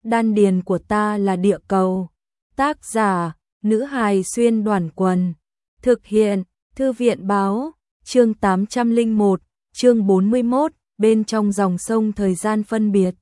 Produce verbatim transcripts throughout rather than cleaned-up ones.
Đan điền của ta là địa cầu. Tác giả, nữ hài xuyên đoàn quần. Thực hiện, thư viện báo, chương tám trăm lẻ một, chương bốn mươi mốt, bên trong dòng sông thời gian phân biệt.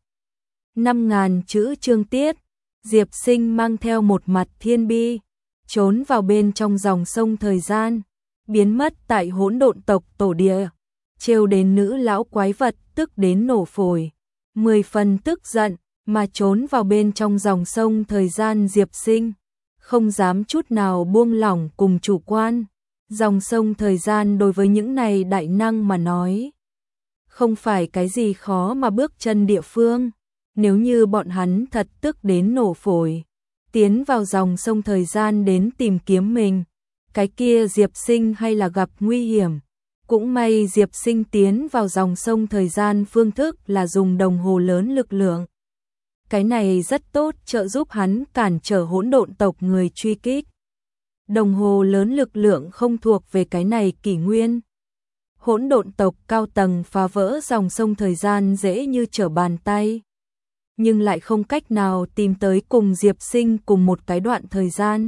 năm nghìn chữ chương tiết, Diệp Sinh mang theo một mặt thiên bi, trốn vào bên trong dòng sông thời gian, biến mất tại hỗn độn tộc tổ địa, trêu đến nữ lão quái vật tức đến nổ phổi, mười phần tức giận, mà trốn vào bên trong dòng sông thời gian. Diệp Sinh không dám chút nào buông lỏng cùng chủ quan. Dòng sông thời gian đối với những này đại năng mà nói, không phải cái gì khó mà bước chân địa phương. Nếu như bọn hắn thật tức đến nổ phổi, tiến vào dòng sông thời gian đến tìm kiếm mình, cái kia Diệp Sinh hay là gặp nguy hiểm. Cũng may Diệp Sinh tiến vào dòng sông thời gian phương thức là dùng đồng hồ lớn lực lượng. Cái này rất tốt, trợ giúp hắn cản trở hỗn độn tộc người truy kích. Đồng hồ lớn lực lượng không thuộc về cái này kỷ nguyên. Hỗn độn tộc cao tầng phá vỡ dòng sông thời gian dễ như trở bàn tay, nhưng lại không cách nào tìm tới cùng Diệp Sinh cùng một cái đoạn thời gian.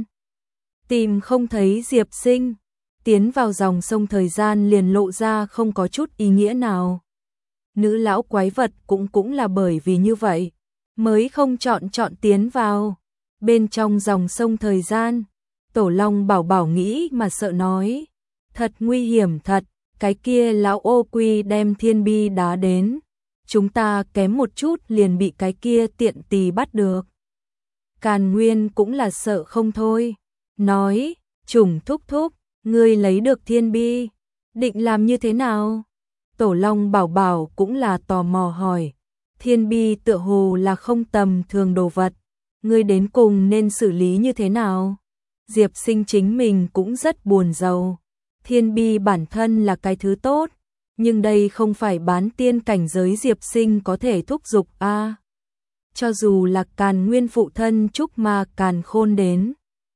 Tìm không thấy Diệp Sinh, tiến vào dòng sông thời gian liền lộ ra không có chút ý nghĩa nào. Nữ lão quái vật cũng cũng là bởi vì như vậy, mới không chọn chọn tiến vào bên trong dòng sông thời gian. Tổ Long bảo bảo nghĩ mà sợ nói, thật nguy hiểm thật, cái kia lão ô quy đem thiên bi đá đến, chúng ta kém một chút liền bị cái kia tiện tì bắt được. Càn Nguyên cũng là sợ không thôi, nói, Trùng thúc thúc, ngươi lấy được thiên bi, định làm như thế nào? Tổ Long bảo bảo cũng là tò mò hỏi, thiên bi tựa hồ là không tầm thường đồ vật, ngươi đến cùng nên xử lý như thế nào? Diệp Sinh chính mình cũng rất buồn rầu. Thiên bi bản thân là cái thứ tốt, nhưng đây không phải bán tiên cảnh giới Diệp Sinh có thể thúc giục a. À, cho dù là Càn Nguyên phụ thân Trúc Ma Càn Khôn đến,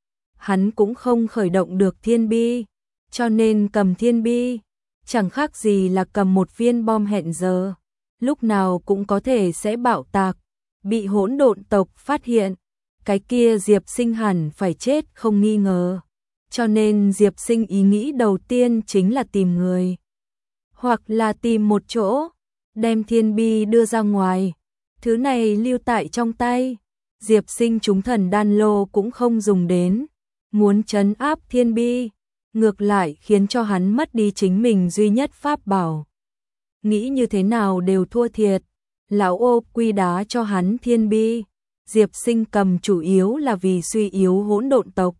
hắn cũng không khởi động được thiên bi, cho nên cầm thiên bi chẳng khác gì là cầm một viên bom hẹn giờ, lúc nào cũng có thể sẽ bạo tạc, bị hỗn độn tộc phát hiện, cái kia Diệp Sinh hẳn phải chết không nghi ngờ. Cho nên Diệp Sinh ý nghĩ đầu tiên chính là tìm người, hoặc là tìm một chỗ, đem thiên bi đưa ra ngoài, thứ này lưu tại trong tay. Diệp Sinh chúng thần đan lô cũng không dùng đến, muốn trấn áp thiên bi, ngược lại khiến cho hắn mất đi chính mình duy nhất pháp bảo. Nghĩ như thế nào đều thua thiệt, lão ô quy đá cho hắn thiên bi, Diệp Sinh cầm chủ yếu là vì suy yếu hỗn độn tộc.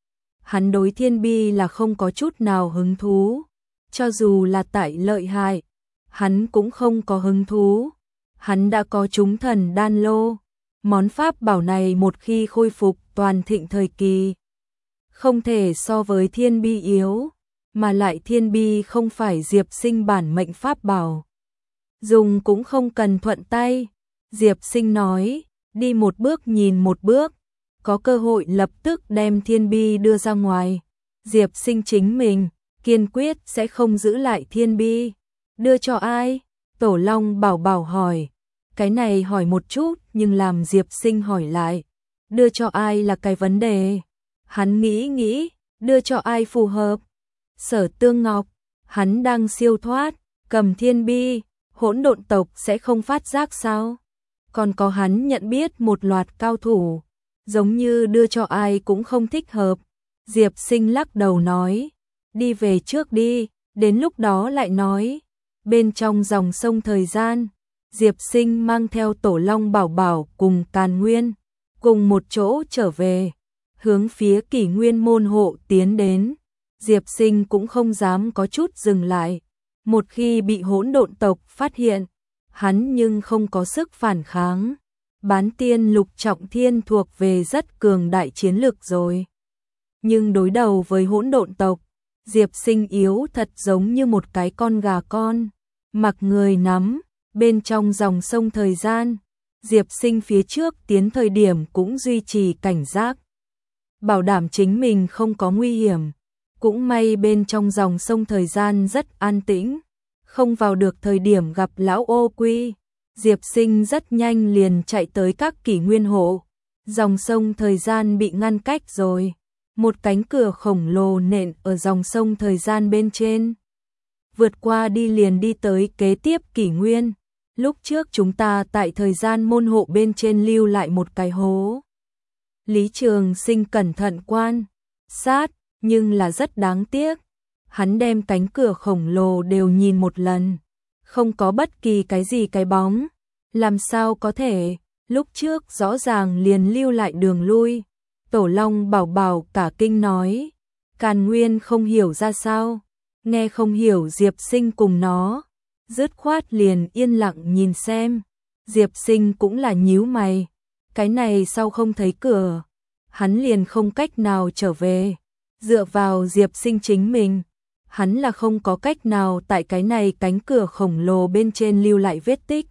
Hắn đối thiên bi là không có chút nào hứng thú, cho dù là tại lợi hại, hắn cũng không có hứng thú. Hắn đã có chúng thần đan lô, món pháp bảo này một khi khôi phục toàn thịnh thời kỳ, không thể so với thiên bi yếu, mà lại thiên bi không phải Diệp Sinh bản mệnh pháp bảo, dùng cũng không cần thuận tay. Diệp Sinh nói, đi một bước nhìn một bước, có cơ hội lập tức đem thiên bi đưa ra ngoài. Diệp Sinh chính mình kiên quyết sẽ không giữ lại thiên bi. Đưa cho ai? Tổ Long bảo bảo hỏi. Cái này hỏi một chút nhưng làm Diệp Sinh hỏi lại. Đưa cho ai là cái vấn đề. Hắn nghĩ nghĩ, đưa cho ai phù hợp. Sở Tương Ngọc, hắn đang siêu thoát, cầm thiên bi, hỗn độn tộc sẽ không phát giác sao? Còn có hắn nhận biết một loạt cao thủ, giống như đưa cho ai cũng không thích hợp. Diệp Sinh lắc đầu nói, đi về trước đi, đến lúc đó lại nói. Bên trong dòng sông thời gian, Diệp Sinh mang theo Tổ Long bảo bảo cùng Càn Nguyên, cùng một chỗ trở về, hướng phía Kỷ Nguyên môn hộ tiến đến. Diệp Sinh cũng không dám có chút dừng lại, một khi bị hỗn độn tộc phát hiện, hắn nhưng không có sức phản kháng. Bán tiên lục trọng thiên thuộc về rất cường đại chiến lực rồi, nhưng đối đầu với hỗn độn tộc, Diệp Sinh yếu thật giống như một cái con gà con, mặc người nắm. Bên trong dòng sông thời gian, Diệp Sinh phía trước tiến thời điểm cũng duy trì cảnh giác, bảo đảm chính mình không có nguy hiểm. Cũng may bên trong dòng sông thời gian rất an tĩnh, không vào được thời điểm gặp lão ô quy. Diệp Sinh rất nhanh liền chạy tới các kỷ nguyên hộ. Dòng sông thời gian bị ngăn cách rồi. Một cánh cửa khổng lồ nện ở dòng sông thời gian bên trên. Vượt qua đi liền đi tới kế tiếp kỷ nguyên. Lúc trước chúng ta tại thời gian môn hộ bên trên lưu lại một cái hố. Lý Trường Sinh cẩn thận quan sát, nhưng là rất đáng tiếc. Hắn đem cánh cửa khổng lồ đều nhìn một lần. Không có bất kỳ cái gì cái bóng. Làm sao có thể, lúc trước rõ ràng liền lưu lại đường lui. Tổ Long Bảo Bảo cả kinh nói. Càn Nguyên không hiểu ra sao. Nghe không hiểu Diệp Sinh cùng nó. Dứt khoát liền yên lặng nhìn xem. Diệp Sinh cũng là nhíu mày. Cái này sao không thấy cửa. Hắn liền không cách nào trở về. Dựa vào Diệp Sinh chính mình. Hắn là không có cách nào tại cái này cánh cửa khổng lồ bên trên lưu lại vết tích.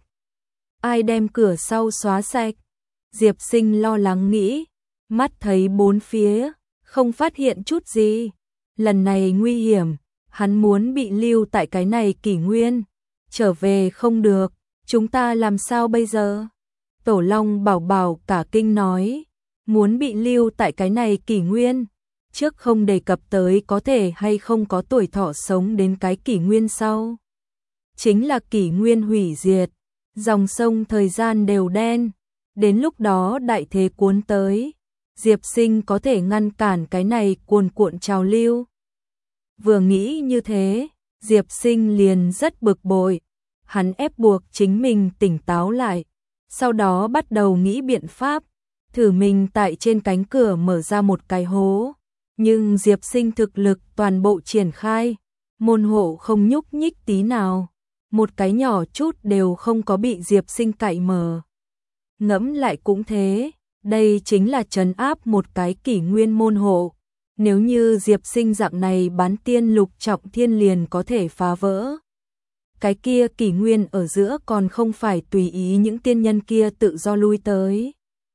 Ai đem cửa sau xóa sạch? Diệp Sinh lo lắng nghĩ. Mắt thấy bốn phía, không phát hiện chút gì. Lần này nguy hiểm, hắn muốn bị lưu tại cái này kỷ nguyên. Trở về không được, chúng ta làm sao bây giờ? Tổ Long Bảo Bảo cả kinh nói. Muốn bị lưu tại cái này kỷ nguyên. Trước không đề cập tới có thể hay không có tuổi thọ sống đến cái kỷ nguyên sau. Chính là kỷ nguyên hủy diệt. Dòng sông thời gian đều đen. Đến lúc đó đại thế cuốn tới. Diệp Sinh có thể ngăn cản cái này cuồn cuộn trào lưu. Vừa nghĩ như thế, Diệp Sinh liền rất bực bội. Hắn ép buộc chính mình tỉnh táo lại. Sau đó bắt đầu nghĩ biện pháp. Thử mình tại trên cánh cửa mở ra một cái hố. Nhưng Diệp Sinh thực lực toàn bộ triển khai. Môn hộ không nhúc nhích tí nào. Một cái nhỏ chút đều không có bị Diệp Sinh cạy mở. Ngẫm lại cũng thế. Đây chính là trấn áp một cái kỷ nguyên môn hộ. Nếu như Diệp Sinh dạng này bán tiên lục trọng thiên liền có thể phá vỡ. Cái kia kỷ nguyên ở giữa còn không phải tùy ý những tiên nhân kia tự do lui tới.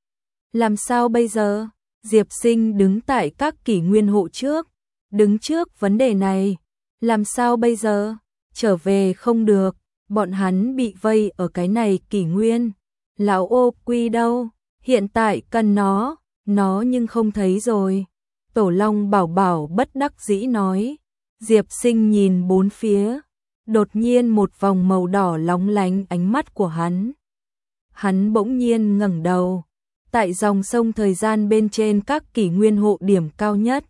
Làm sao bây giờ? Diệp Sinh đứng tại các kỷ nguyên hộ trước. Đứng trước vấn đề này. Làm sao bây giờ? Trở về không được. Bọn hắn bị vây ở cái này kỷ nguyên. Lão ô quy đâu? Hiện tại cần nó. Nó nhưng không thấy rồi. Tổ Long Bảo Bảo bất đắc dĩ nói. Diệp Sinh nhìn bốn phía. Đột nhiên một vòng màu đỏ lóng lánh ánh mắt của hắn. Hắn bỗng nhiên ngẩng đầu. Tại dòng sông thời gian bên trên các kỷ nguyên hộ điểm cao nhất.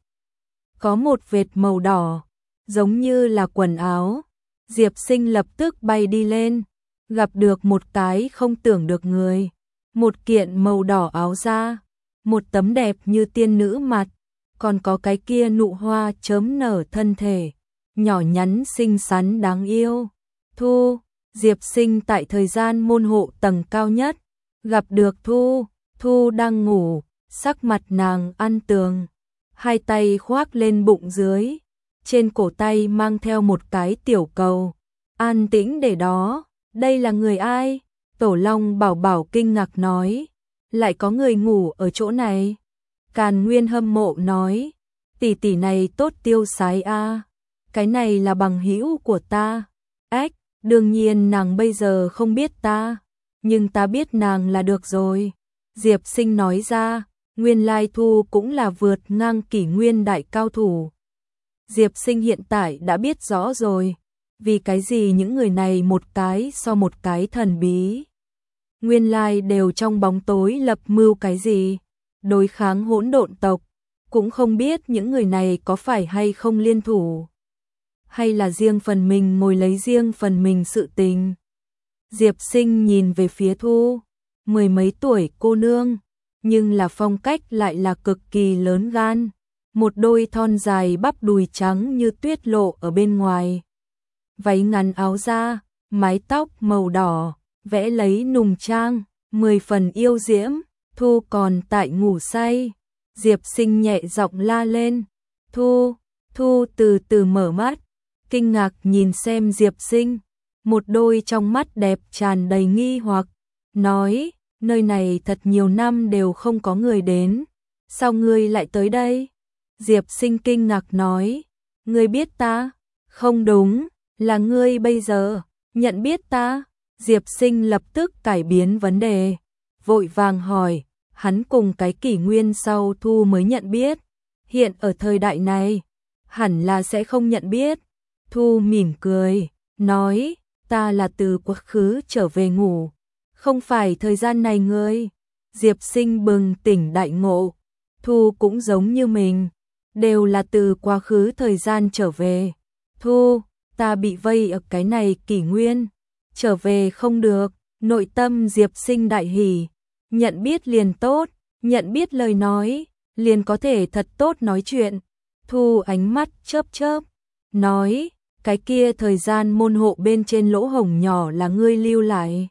Có một vệt màu đỏ. Giống như là quần áo. Diệp Sinh lập tức bay đi lên. Gặp được một cái không tưởng được người. Một kiện màu đỏ áo da. Một tấm đẹp như tiên nữ mặt. Còn có cái kia nụ hoa chớm nở thân thể. Nhỏ nhắn xinh xắn đáng yêu. Thu. Diệp Sinh tại thời gian môn hộ tầng cao nhất. Gặp được Thu. Thu đang ngủ. Sắc mặt nàng ăn tường. Hai tay khoác lên bụng dưới. Trên cổ tay mang theo một cái tiểu cầu. An tĩnh để đó. Đây là người ai? Tổ Long Bảo Bảo kinh ngạc nói. Lại có người ngủ ở chỗ này. Càn Nguyên hâm mộ nói. Tỷ tỷ này tốt tiêu sái a. Cái này là bằng hữu của ta. Ếch, đương nhiên nàng bây giờ không biết ta. Nhưng ta biết nàng là được rồi. Diệp Sinh nói ra. Nguyên lai Thu cũng là vượt ngang kỷ nguyên đại cao thủ. Diệp Sinh hiện tại đã biết rõ rồi. Vì cái gì những người này một cái so một cái thần bí. Nguyên lai đều trong bóng tối lập mưu cái gì. Đối kháng hỗn độn tộc. Cũng không biết những người này có phải hay không liên thủ. Hay là riêng phần mình ngồi lấy riêng phần mình sự tình. Diệp Sinh nhìn về phía Thu. Mười mấy tuổi cô nương. Nhưng là phong cách lại là cực kỳ lớn gan. Một đôi thon dài bắp đùi trắng như tuyết lộ ở bên ngoài. Váy ngắn áo da, mái tóc màu đỏ, vẽ lấy nùng trang, mười phần yêu diễm. Thu còn tại ngủ say. Diệp Sinh nhẹ giọng la lên. Thu, Thu từ từ mở mắt. Kinh ngạc nhìn xem Diệp Sinh. Một đôi trong mắt đẹp tràn đầy nghi hoặc. Nói, nơi này thật nhiều năm đều không có người đến. Sao ngươi lại tới đây? Diệp Sinh kinh ngạc nói. Ngươi biết ta? Không đúng, là ngươi bây giờ nhận biết ta. Diệp Sinh lập tức cải biến vấn đề, vội vàng hỏi, hắn cùng cái kỷ nguyên sau Thu mới nhận biết, hiện ở thời đại này, hẳn là sẽ không nhận biết. Thu mỉm cười, nói, ta là từ quá khứ trở về ngủ, không phải thời gian này ngươi. Diệp Sinh bừng tỉnh đại ngộ, Thu cũng giống như mình, đều là từ quá khứ thời gian trở về. Thu, ta bị vây ở cái này kỷ nguyên, trở về không được. Nội tâm Diệp Sinh đại hỉ, nhận biết liền tốt, nhận biết lời nói, liền có thể thật tốt nói chuyện. Thu ánh mắt chớp chớp, nói, cái kia thời gian môn hộ bên trên lỗ hổng nhỏ là ngươi lưu lại.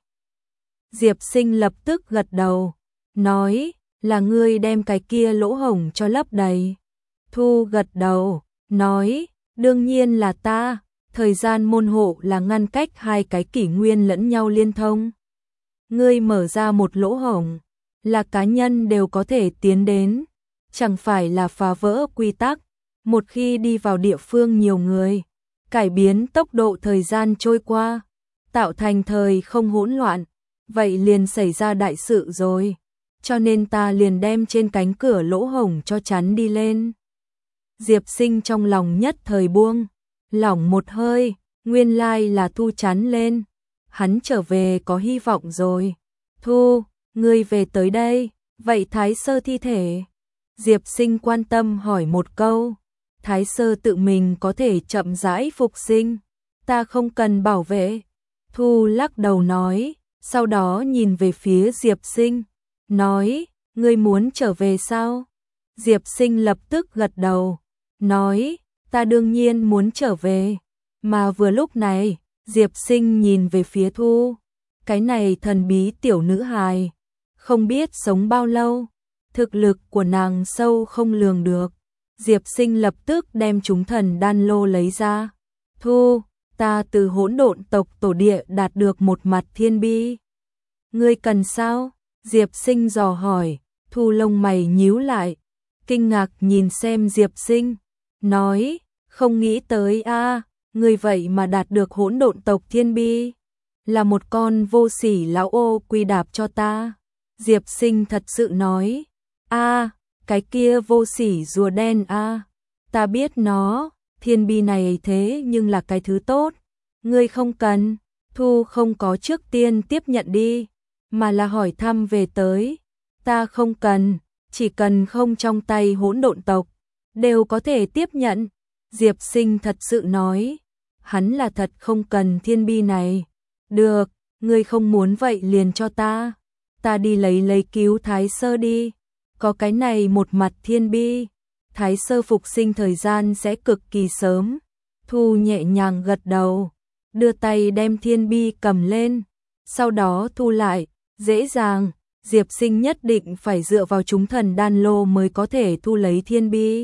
Diệp Sinh lập tức gật đầu, nói, là ngươi đem cái kia lỗ hổng cho lấp đầy. Thu gật đầu, nói, đương nhiên là ta, thời gian môn hộ là ngăn cách hai cái kỷ nguyên lẫn nhau liên thông. Ngươi mở ra một lỗ hổng, là cá nhân đều có thể tiến đến, chẳng phải là phá vỡ quy tắc. Một khi đi vào địa phương nhiều người, cải biến tốc độ thời gian trôi qua, tạo thành thời không hỗn loạn, vậy liền xảy ra đại sự rồi. Cho nên ta liền đem trên cánh cửa lỗ hổng cho chắn đi lên. Diệp Sinh trong lòng nhất thời buông lỏng một hơi, nguyên lai là Thu chắn lên, hắn trở về có hy vọng rồi. Thu, ngươi về tới đây, vậy Thái Sơ thi thể? Diệp Sinh quan tâm hỏi một câu. Thái Sơ tự mình có thể chậm rãi phục sinh, ta không cần bảo vệ. Thu lắc đầu nói, sau đó nhìn về phía Diệp Sinh, nói, ngươi muốn trở về sao? Diệp Sinh lập tức gật đầu, nói, ta đương nhiên muốn trở về. Mà vừa lúc này, Diệp Sinh nhìn về phía Thu, cái này thần bí tiểu nữ hài, không biết sống bao lâu, thực lực của nàng sâu không lường được. Diệp Sinh lập tức đem chúng thần đan lô lấy ra. Thu, ta từ hỗn độn tộc tổ địa đạt được một mặt thiên bi. Ngươi cần sao? Diệp Sinh dò hỏi. Thu lông mày nhíu lại, kinh ngạc nhìn xem Diệp Sinh, nói, không nghĩ tới a, ngươi vậy mà đạt được hỗn độn tộc thiên bi, là một con vô sỉ lão ô quy đạp cho ta. Diệp Sinh thật sự nói, a, cái kia vô sỉ rùa đen a, ta biết nó, thiên bi này thế nhưng là cái thứ tốt, ngươi không cần. Thu không có trước tiên tiếp nhận đi, mà là hỏi thăm về tới. Ta không cần, chỉ cần không trong tay hỗn độn tộc, đều có thể tiếp nhận. Diệp Sinh thật sự nói, hắn là thật không cần thiên bi này. Được, ngươi không muốn vậy liền cho ta, ta đi lấy lấy cứu Thái Sơ đi. Có cái này một mặt thiên bi, Thái Sơ phục sinh thời gian sẽ cực kỳ sớm. Thu nhẹ nhàng gật đầu, đưa tay đem thiên bi cầm lên, sau đó thu lại, dễ dàng. Diệp Sinh nhất định phải dựa vào chúng thần đan lô mới có thể thu lấy thiên bi,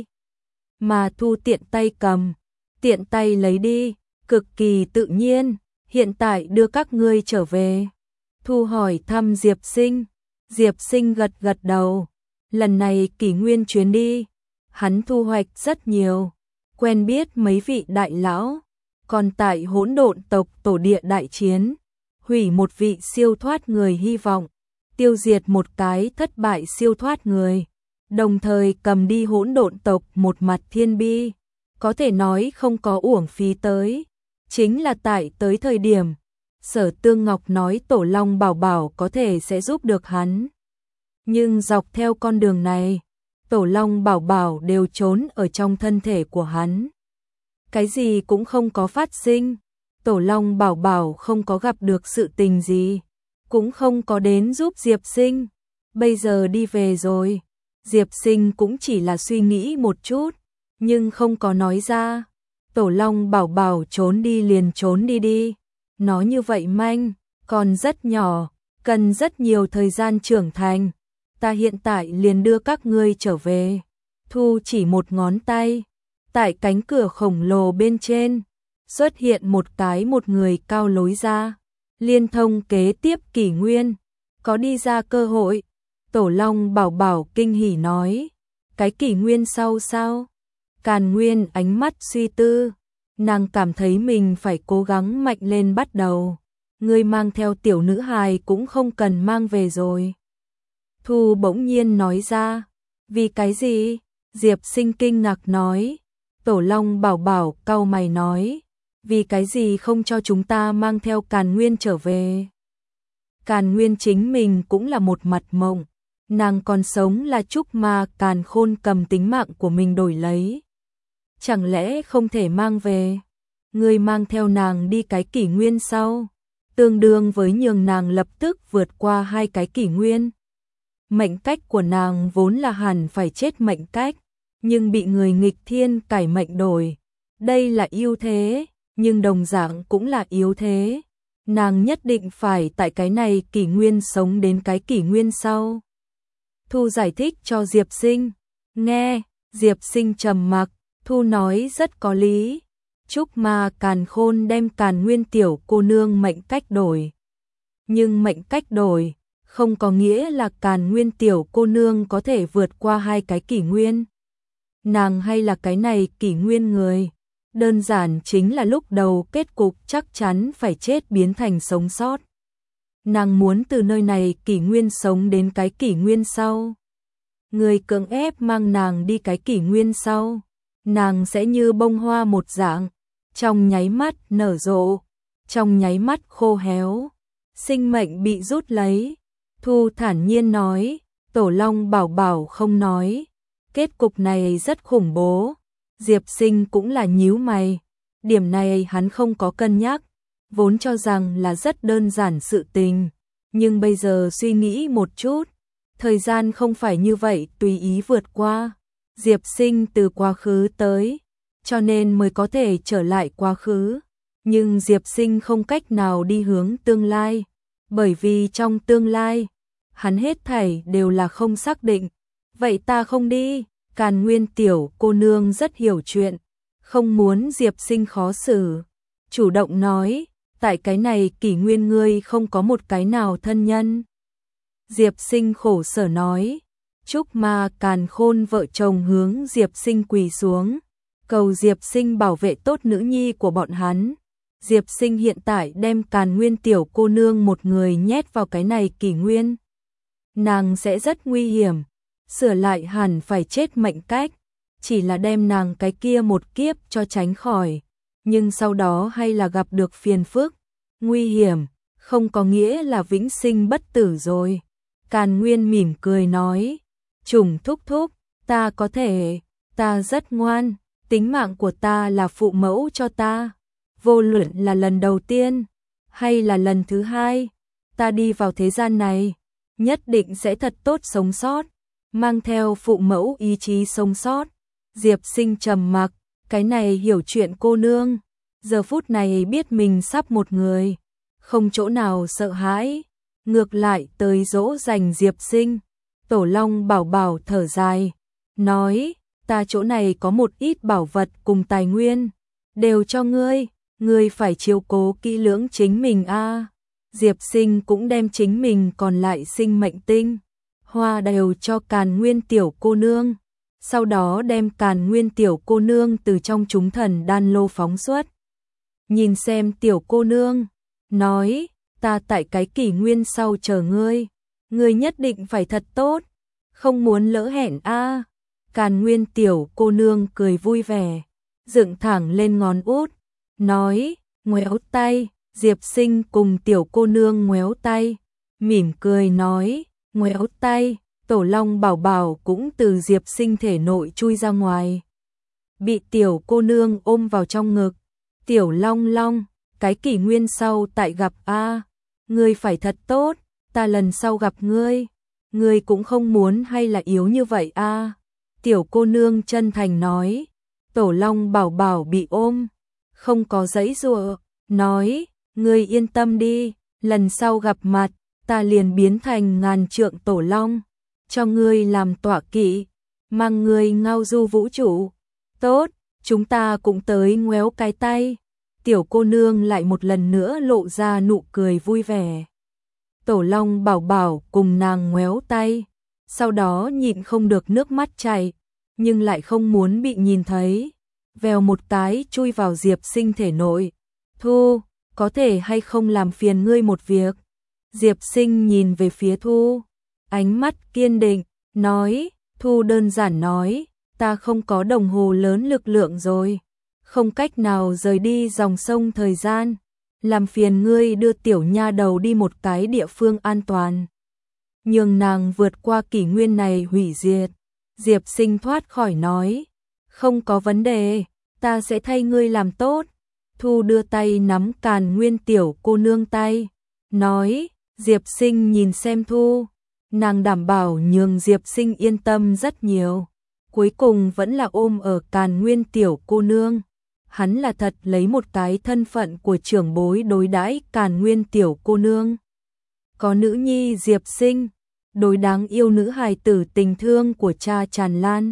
mà Thu tiện tay cầm, tiện tay lấy đi, cực kỳ tự nhiên. Hiện tại đưa các ngươi trở về. Thu hỏi thăm Diệp Sinh, Diệp Sinh gật gật đầu. Lần này kỷ nguyên chuyến đi, hắn thu hoạch rất nhiều, quen biết mấy vị đại lão, còn tại hỗn độn tộc tổ địa đại chiến, hủy một vị siêu thoát người hy vọng, tiêu diệt một cái thất bại siêu thoát người, đồng thời cầm đi hỗn độn tộc một mặt thiên bi, có thể nói không có uổng phí tới. Chính là tại tới thời điểm, Sở Tương Ngọc nói Tổ Long Bảo Bảo có thể sẽ giúp được hắn. Nhưng dọc theo con đường này, Tổ Long Bảo Bảo đều trốn ở trong thân thể của hắn. Cái gì cũng không có phát sinh, Tổ Long Bảo Bảo không có gặp được sự tình gì, cũng không có đến giúp Diệp Sinh. Bây giờ đi về rồi, Diệp Sinh cũng chỉ là suy nghĩ một chút, nhưng không có nói ra. Tổ Long Bảo Bảo trốn đi liền trốn đi đi, nó như vậy manh, còn rất nhỏ, cần rất nhiều thời gian trưởng thành. Ta hiện tại liền đưa các ngươi trở về. Thu chỉ một ngón tay, tại cánh cửa khổng lồ bên trên, xuất hiện một cái một người cao lối ra, liên thông kế tiếp kỷ nguyên, có đi ra cơ hội. Tổ Long Bảo Bảo kinh hỉ nói, cái kỷ nguyên sau sao? Càn Nguyên ánh mắt suy tư, nàng cảm thấy mình phải cố gắng mạnh lên bắt đầu. ngươi mang theo tiểu nữ hài cũng không cần mang về rồi. Thu bỗng nhiên nói ra, vì cái gì? Diệp Sinh kinh ngạc nói. Tổ Long Bảo Bảo cau mày nói, vì cái gì không cho chúng ta mang theo Càn Nguyên trở về? Càn Nguyên chính mình cũng là một mặt mộng, nàng còn sống là Trúc Ma Càn Khôn cầm tính mạng của mình đổi lấy. Chẳng lẽ không thể mang về? Ngươi mang theo nàng đi cái kỷ nguyên sau, tương đương với nhường nàng lập tức vượt qua hai cái kỷ nguyên. Mệnh cách của nàng vốn là hẳn phải chết mệnh cách, nhưng bị người nghịch thiên cải mệnh đổi. Đây là ưu thế, nhưng đồng dạng cũng là yếu thế. Nàng nhất định phải tại cái này kỷ nguyên sống đến cái kỷ nguyên sau. Thu giải thích cho Diệp Sinh. Nghe, Diệp Sinh trầm mặc, Thu nói rất có lý. Trúc Ma Càn Khôn đem Càn Nguyên tiểu cô nương mệnh cách đổi. Nhưng mệnh cách đổi, không có nghĩa là Càn Nguyên tiểu cô nương có thể vượt qua hai cái kỷ nguyên. Nàng hay là cái này kỷ nguyên người. Đơn giản chính là lúc đầu kết cục chắc chắn phải chết biến thành sống sót. Nàng muốn từ nơi này kỷ nguyên sống đến cái kỷ nguyên sau. Người cưỡng ép mang nàng đi cái kỷ nguyên sau, nàng sẽ như bông hoa một dạng, trong nháy mắt nở rộ, trong nháy mắt khô héo, sinh mệnh bị rút lấy. Thu thản nhiên nói, Tổ Long Bảo Bảo không nói, kết cục này rất khủng bố. Diệp Sinh cũng là nhíu mày, điểm này hắn không có cân nhắc, vốn cho rằng là rất đơn giản sự tình, nhưng bây giờ suy nghĩ một chút, thời gian không phải như vậy tùy ý vượt qua. Diệp Sinh từ quá khứ tới, cho nên mới có thể trở lại quá khứ, nhưng Diệp Sinh không cách nào đi hướng tương lai, bởi vì trong tương lai, hắn hết thảy đều là không xác định. Vậy ta không đi. Càn Nguyên tiểu cô nương rất hiểu chuyện, không muốn Diệp Sinh khó xử, chủ động nói, tại cái này kỷ nguyên ngươi không có một cái nào thân nhân. Diệp Sinh khổ sở nói. Trúc Ma Càn Khôn vợ chồng hướng Diệp Sinh quỳ xuống, cầu Diệp Sinh bảo vệ tốt nữ nhi của bọn hắn. Diệp Sinh hiện tại đem Càn Nguyên tiểu cô nương một người nhét vào cái này kỷ nguyên, nàng sẽ rất nguy hiểm, sửa lại hẳn phải chết mệnh cách, chỉ là đem nàng cái kia một kiếp cho tránh khỏi, nhưng sau đó hay là gặp được phiền phức, nguy hiểm, không có nghĩa là vĩnh sinh bất tử rồi. Càn Nguyên mỉm cười nói, Trùng thúc thúc, ta có thể, ta rất ngoan, tính mạng của ta là phụ mẫu cho ta, vô luận là lần đầu tiên, hay là lần thứ hai, ta đi vào thế gian này, nhất định sẽ thật tốt sống sót, mang theo phụ mẫu ý chí sống sót. Diệp Sinh trầm mặc, cái này hiểu chuyện cô nương, giờ phút này biết mình sắp một người, không chỗ nào sợ hãi, ngược lại tới dỗ dành Diệp Sinh. Tổ Long Bảo Bảo thở dài, nói, ta chỗ này có một ít bảo vật cùng tài nguyên, đều cho ngươi, ngươi phải chiếu cố kỹ lưỡng chính mình a. Diệp Sinh cũng đem chính mình còn lại sinh mệnh tinh, hoa đều cho Càn Nguyên tiểu cô nương, sau đó đem Càn Nguyên tiểu cô nương từ trong chúng thần đan lô phóng xuất. Nhìn xem tiểu cô nương, nói, ta tại cái kỷ nguyên sau chờ ngươi, ngươi nhất định phải thật tốt, không muốn lỡ hẹn a. Càn Nguyên tiểu cô nương cười vui vẻ, dựng thẳng lên ngón út, nói, ngoéo tay. Diệp Sinh cùng tiểu cô nương ngoéo tay, mỉm cười nói, ngoéo tay. Tổ Long Bảo Bảo cũng từ Diệp Sinh thể nội chui ra ngoài, bị tiểu cô nương ôm vào trong ngực. Tiểu Long Long, cái kỷ nguyên sau tại gặp a, ngươi phải thật tốt, ta lần sau gặp ngươi, ngươi cũng không muốn hay là yếu như vậy a. Tiểu cô nương chân thành nói. Tổ Long Bảo Bảo bị ôm, không có giãy giụa, nói, ngươi yên tâm đi, lần sau gặp mặt, ta liền biến thành ngàn trượng tổ long, cho ngươi làm tọa kỵ, mang ngươi ngao du vũ trụ. Tốt, chúng ta cũng tới ngoéo cái tay. Tiểu cô nương lại một lần nữa lộ ra nụ cười vui vẻ. Tổ Long Bảo Bảo cùng nàng ngoéo tay, sau đó nhịn không được nước mắt chảy, nhưng lại không muốn bị nhìn thấy, vèo một cái chui vào Diệp Sinh thể nội. Thu, có thể hay không làm phiền ngươi một việc. Diệp Sinh nhìn về phía Thu, ánh mắt kiên định, nói, Thu đơn giản nói, ta không có đồng hồ lớn lực lượng rồi, không cách nào rời đi dòng sông thời gian, làm phiền ngươi đưa tiểu nha đầu đi một cái địa phương an toàn, nhường nàng vượt qua kỷ nguyên này hủy diệt. Diệp Sinh thoát khỏi nói, không có vấn đề, ta sẽ thay ngươi làm tốt. Thu đưa tay nắm Càn Nguyên tiểu cô nương tay, nói, Diệp Sinh nhìn xem Thu, nàng đảm bảo nhường Diệp Sinh yên tâm rất nhiều. Cuối cùng vẫn là ôm ở Càn Nguyên tiểu cô nương. Hắn là thật lấy một cái thân phận của trưởng bối đối đãi Càn Nguyên tiểu cô nương. Có nữ nhi Diệp Sinh, đối đáng yêu nữ hài tử tình thương của cha tràn lan.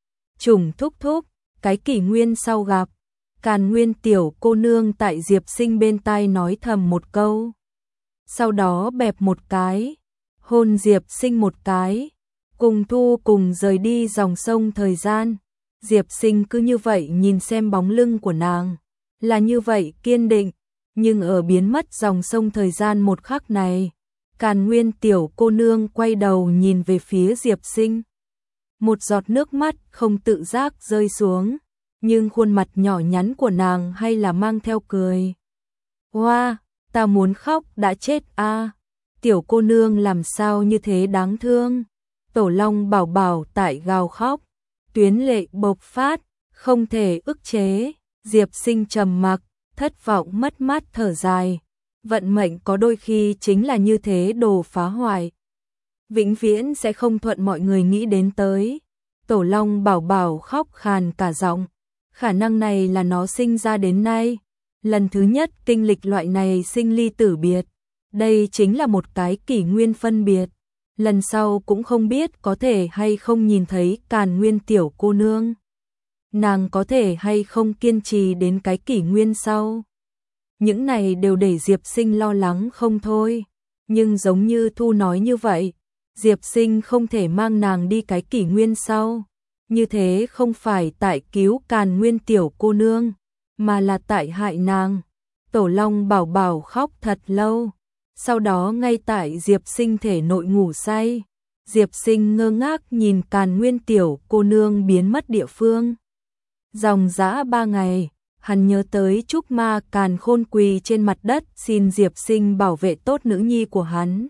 Trùng thúc thúc, cái kỷ nguyên sau gặp. Càn Nguyên tiểu cô nương tại Diệp Sinh bên tai nói thầm một câu. Sau đó bẹp một cái, hôn Diệp Sinh một cái, cùng Thu cùng rời đi dòng sông thời gian. Diệp Sinh cứ như vậy nhìn xem bóng lưng của nàng, là như vậy kiên định, nhưng ở biến mất dòng sông thời gian một khắc này, Càn Nguyên tiểu cô nương quay đầu nhìn về phía Diệp Sinh. Một giọt nước mắt không tự giác rơi xuống, nhưng khuôn mặt nhỏ nhắn của nàng hay là mang theo cười. Hoa, wow, ta muốn khóc đã chết a. À. Tiểu cô nương làm sao như thế đáng thương. Tổ Long bảo bảo tại gào khóc, tuyến lệ bộc phát, không thể ức chế. Diệp Sinh trầm mặc, thất vọng mất mát thở dài. Vận mệnh có đôi khi chính là như thế, đồ phá hoại vĩnh viễn sẽ không thuận mọi người nghĩ đến tới. Tổ Long bảo bảo khóc khàn cả giọng. Khả năng này là nó sinh ra đến nay lần thứ nhất kinh lịch loại này sinh ly tử biệt. Đây chính là một cái kỷ nguyên phân biệt. Lần sau cũng không biết có thể hay không nhìn thấy Càn Nguyên tiểu cô nương. Nàng có thể hay không kiên trì đến cái kỷ nguyên sau. Những này đều để Diệp Sinh lo lắng không thôi. Nhưng giống như Thu nói như vậy, Diệp Sinh không thể mang nàng đi cái kỷ nguyên sau. Như thế không phải tại cứu Càn Nguyên tiểu cô nương, mà là tại hại nàng. Tổ Long bảo bảo khóc thật lâu. Sau đó ngay tại Diệp Sinh thể nội ngủ say, Diệp Sinh ngơ ngác nhìn Càn Nguyên tiểu cô nương biến mất địa phương. Dòng dã ba ngày, hắn nhớ tới Trúc Ma Càn Khôn quỳ trên mặt đất xin Diệp Sinh bảo vệ tốt nữ nhi của hắn.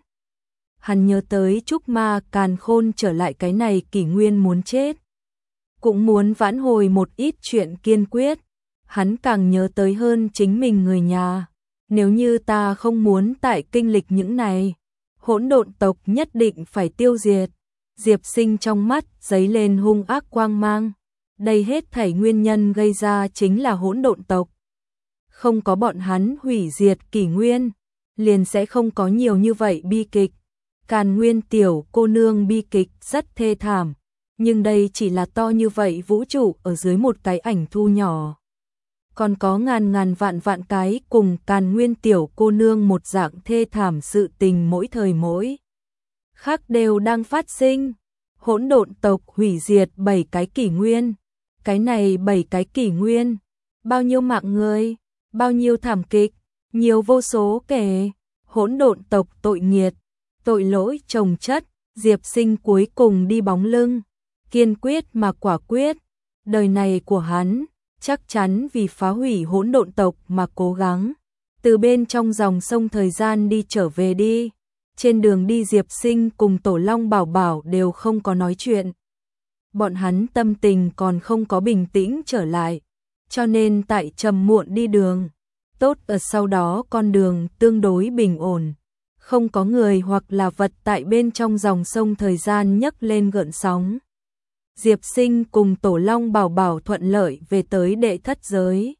Hắn nhớ tới Trúc Ma Càn Khôn trở lại cái này kỷ nguyên muốn chết, cũng muốn vãn hồi một ít chuyện kiên quyết. Hắn càng nhớ tới hơn chính mình người nhà. Nếu như ta không muốn tại kinh lịch những này, hỗn độn tộc nhất định phải tiêu diệt. Diệp Sinh trong mắt giấy lên hung ác quang mang. Đây hết thảy nguyên nhân gây ra chính là hỗn độn tộc. Không có bọn hắn hủy diệt kỷ nguyên, liền sẽ không có nhiều như vậy bi kịch. Càn Nguyên tiểu cô nương bi kịch rất thê thảm, nhưng đây chỉ là to như vậy vũ trụ ở dưới một cái ảnh thu nhỏ. Còn có ngàn ngàn vạn vạn cái cùng Càn Nguyên tiểu cô nương một dạng thê thảm sự tình mỗi thời mỗi khác đều đang phát sinh. Hỗn độn tộc hủy diệt bảy cái kỷ nguyên. Cái này bảy cái kỷ nguyên, bao nhiêu mạng người, bao nhiêu thảm kịch, nhiều vô số kể. Hỗn độn tộc tội nghiệt, tội lỗi chồng chất. Diệp Sinh cuối cùng đi bóng lưng, kiên quyết mà quả quyết. Đời này của hắn chắc chắn vì phá hủy hỗn độn tộc mà cố gắng. Từ bên trong dòng sông thời gian đi trở về đi. Trên đường đi Diệp Sinh cùng Tổ Long bảo bảo đều không có nói chuyện. Bọn hắn tâm tình còn không có bình tĩnh trở lại, cho nên tại trầm muộn đi đường. Tốt ở sau đó con đường tương đối bình ổn, không có người hoặc là vật tại bên trong dòng sông thời gian nhấc lên gợn sóng. Diệp Sinh cùng Tổ Long bảo bảo thuận lợi về tới đệ thất giới.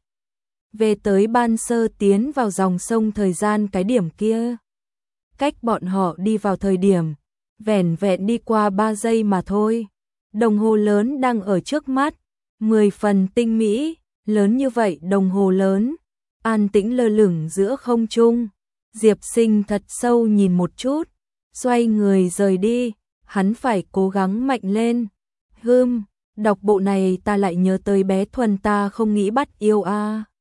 Về tới ban sơ tiến vào dòng sông thời gian cái điểm kia. Cách bọn họ đi vào thời điểm, vẻn vẹn đi qua ba giây mà thôi. Đồng hồ lớn đang ở trước mắt, mười phần tinh mỹ, lớn như vậy đồng hồ lớn, an tĩnh lơ lửng giữa không trung. Diệp Sinh thật sâu nhìn một chút, xoay người rời đi, hắn phải cố gắng mạnh lên. Hừm, đọc bộ này ta lại nhớ tới bé Thuần ta không nghĩ bắt yêu a. À.